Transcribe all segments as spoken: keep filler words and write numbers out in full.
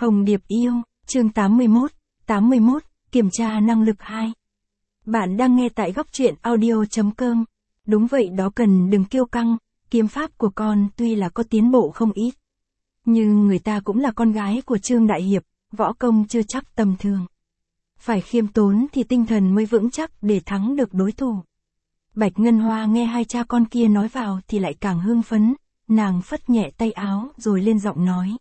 Hồng Điệp yêu, chương tám mươi mốt, tám mươi mốt, kiểm tra năng lực hai. Bạn đang nghe tại góc truyện audio chấm com. Đúng vậy, đó, cần đừng kiêu căng, kiếm pháp của con tuy là có tiến bộ không ít. Nhưng người ta cũng là con gái của Trương Đại Hiệp, võ công chưa chắc tầm thường. Phải khiêm tốn thì tinh thần mới vững chắc để thắng được đối thủ. Bạch Ngân Hoa nghe hai cha con kia nói vào thì lại càng hưng phấn, nàng phất nhẹ tay áo rồi lên giọng nói.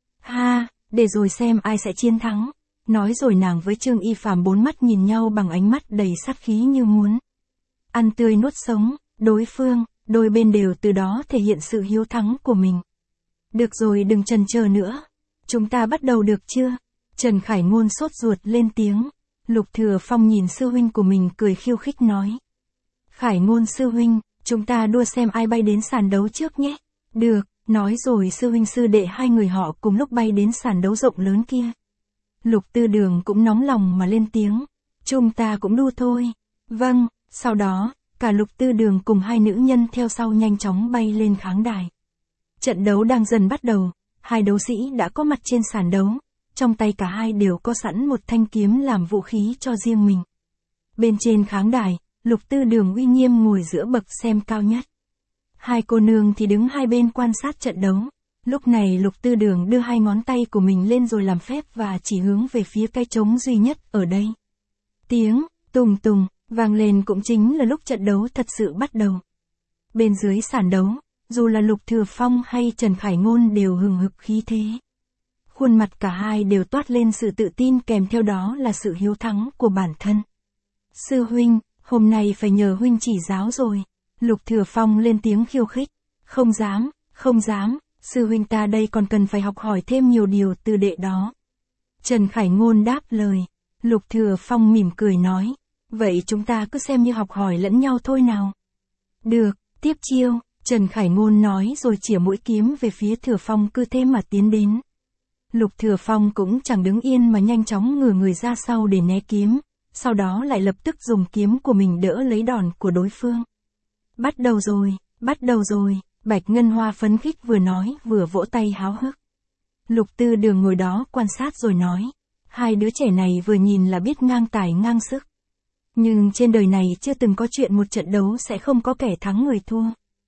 Ha, để rồi xem ai sẽ chiến thắng. Nói rồi nàng với Trương Y Phàm bốn mắt nhìn nhau bằng ánh mắt đầy sát khí như muốn ăn tươi nuốt sống, đối phương, đôi bên đều từ đó thể hiện sự hiếu thắng của mình. Được rồi, đừng chần chờ nữa. Chúng ta bắt đầu được chưa? Trần Khải Ngôn sốt ruột lên tiếng. Lục Thừa Phong nhìn sư huynh của mình cười khiêu khích nói. Khải Ngôn sư huynh, chúng ta đua xem ai bay đến sàn đấu trước nhé. Được, nói rồi sư huynh sư đệ hai người họ cùng lúc bay đến sàn đấu rộng lớn kia. Lục Tư Đường cũng nóng lòng mà lên tiếng. Chúng ta cũng đua thôi. Vâng, sau đó, cả Lục Tư Đường cùng hai nữ nhân theo sau nhanh chóng bay lên kháng đài. Trận đấu đang dần bắt đầu, hai đấu sĩ đã có mặt trên sàn đấu, trong tay cả hai đều có sẵn một thanh kiếm làm vũ khí cho riêng mình. Bên trên kháng đài, Lục Tư Đường uy nghiêm ngồi giữa bậc xem cao nhất. Hai cô nương thì đứng hai bên quan sát trận đấu. Lúc này Lục Tư Đường đưa hai ngón tay của mình lên rồi làm phép và chỉ hướng về phía cái trống duy nhất ở đây. Tiếng tùng tùng vang lên cũng chính là lúc trận đấu thật sự bắt đầu. Bên dưới sàn đấu, dù là Lục Thừa Phong hay Trần Khải Ngôn đều hừng hực khí thế. Khuôn mặt cả hai đều toát lên sự tự tin, kèm theo đó là sự hiếu thắng của bản thân. Sư huynh, hôm nay phải nhờ huynh chỉ giáo rồi. Lục Thừa Phong lên tiếng khiêu khích. Không dám, không dám, sư huynh ta đây còn cần phải học hỏi thêm nhiều điều từ đệ đó. Trần Khải Ngôn đáp lời. Lục Thừa Phong mỉm cười nói. Vậy chúng ta cứ xem như học hỏi lẫn nhau thôi nào. Được, tiếp chiêu, Trần Khải Ngôn nói rồi chĩa mũi kiếm về phía Thừa Phong, cứ thế mà tiến đến. Lục Thừa Phong cũng chẳng đứng yên mà nhanh chóng ngửa người ra sau để né kiếm, sau đó lại lập tức dùng kiếm của mình đỡ lấy đòn của đối phương. Bắt đầu rồi, bắt đầu rồi, Bạch Ngân Hoa phấn khích vừa nói vừa vỗ tay háo hức. Lục Tư Đường ngồi đó quan sát rồi nói. Hai đứa trẻ này vừa nhìn là biết ngang tài ngang sức. Nhưng trên đời này chưa từng có chuyện một trận đấu sẽ không có kẻ thắng người thua.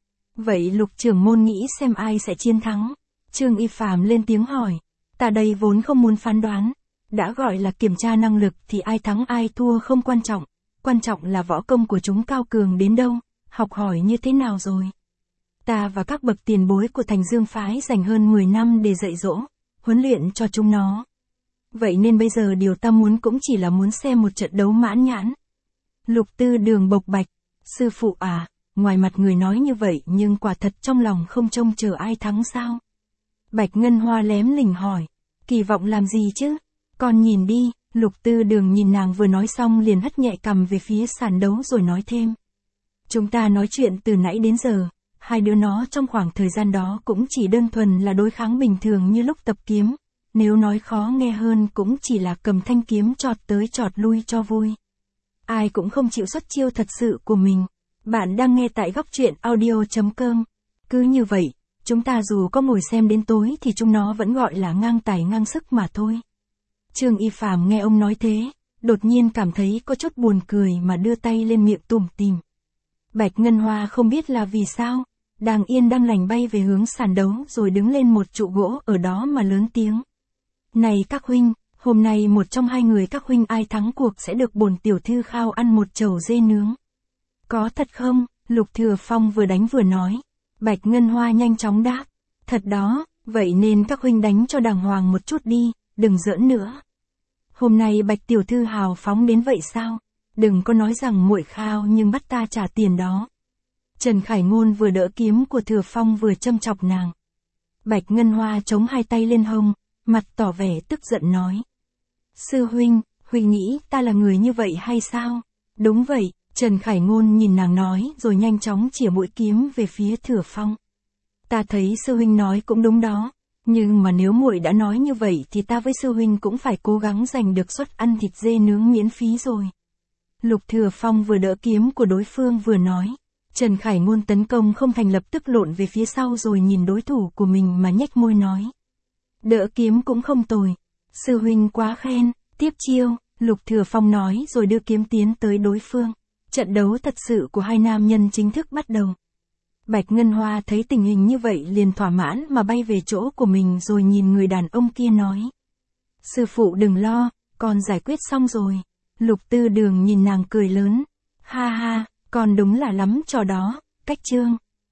Vậy Lục trưởng môn nghĩ xem ai sẽ chiến thắng? Trương Y Phàm lên tiếng hỏi. Ta đây vốn không muốn phán đoán. Đã gọi là kiểm tra năng lực thì ai thắng ai thua không quan trọng. Quan trọng là võ công của chúng cao cường đến đâu, học hỏi như thế nào rồi. Ta và các bậc tiền bối của Thành Dương phái dành hơn mười năm để dạy dỗ, huấn luyện cho chúng nó. Vậy nên bây giờ điều ta muốn cũng chỉ là muốn xem một trận đấu mãn nhãn. Lục Tư Đường bộc bạch. Sư phụ à, ngoài mặt người nói như vậy nhưng quả thật trong lòng không trông chờ ai thắng sao? Bạch Ngân Hoa lém lỉnh hỏi. Kỳ vọng làm gì chứ? Con nhìn đi. Lục Tư Đường nhìn nàng vừa nói xong liền hất nhẹ cằm về phía sàn đấu rồi nói thêm. Chúng ta nói chuyện từ nãy đến giờ, hai đứa nó trong khoảng thời gian đó cũng chỉ đơn thuần là đối kháng bình thường như lúc tập kiếm. Nếu nói khó nghe hơn cũng chỉ là cầm thanh kiếm chọt tới chọt lui cho vui. Ai cũng không chịu xuất chiêu thật sự của mình. Bạn đang nghe tại góc truyện audio chấm com. Cứ như vậy, chúng ta dù có ngồi xem đến tối thì chúng nó vẫn gọi là ngang tài ngang sức mà thôi. Trương Y Phàm nghe ông nói thế, đột nhiên cảm thấy có chút buồn cười mà đưa tay lên miệng tủm tỉm. Bạch Ngân Hoa không biết là vì sao, đang yên đang lành bay về hướng sàn đấu rồi đứng lên một trụ gỗ ở đó mà lớn tiếng. Này các huynh, hôm nay một trong hai người các huynh ai thắng cuộc sẽ được bổn tiểu thư khao ăn một chầu dê nướng. Có thật không? Lục Thừa Phong vừa đánh vừa nói. Bạch Ngân Hoa nhanh chóng đáp. Thật đó, vậy nên các huynh đánh cho đàng hoàng một chút đi, đừng giỡn nữa. Hôm nay Bạch tiểu thư hào phóng đến vậy sao? Đừng có nói rằng muội khao nhưng bắt ta trả tiền đó. Trần Khải Ngôn vừa đỡ kiếm của Thừa Phong vừa châm chọc nàng. Bạch Ngân Hoa chống hai tay lên hông, mặt tỏ vẻ tức giận nói. Sư huynh, huynh nghĩ ta là người như vậy hay sao? Đúng vậy, Trần Khải Ngôn nhìn nàng nói rồi nhanh chóng chĩa mũi kiếm về phía Thừa Phong. Ta thấy sư huynh nói cũng đúng đó, nhưng mà nếu muội đã nói như vậy thì ta với sư huynh cũng phải cố gắng giành được suất ăn thịt dê nướng miễn phí rồi. Lục Thừa Phong vừa đỡ kiếm của đối phương vừa nói. Trần Khải Ngôn tấn công không thành lập tức lộn về phía sau rồi nhìn đối thủ của mình mà nhếch môi nói. Đỡ kiếm cũng không tồi. Sư huynh quá khen, tiếp chiêu, Lục Thừa Phong nói rồi đưa kiếm tiến tới đối phương. Trận đấu thật sự của hai nam nhân chính thức bắt đầu. Bạch Ngân Hoa thấy tình hình như vậy liền thỏa mãn mà bay về chỗ của mình rồi nhìn người đàn ông kia nói. Sư phụ đừng lo, con giải quyết xong rồi. Lục Tư Đường nhìn nàng cười lớn. Ha ha, con đúng là lắm trò đó, cách chương.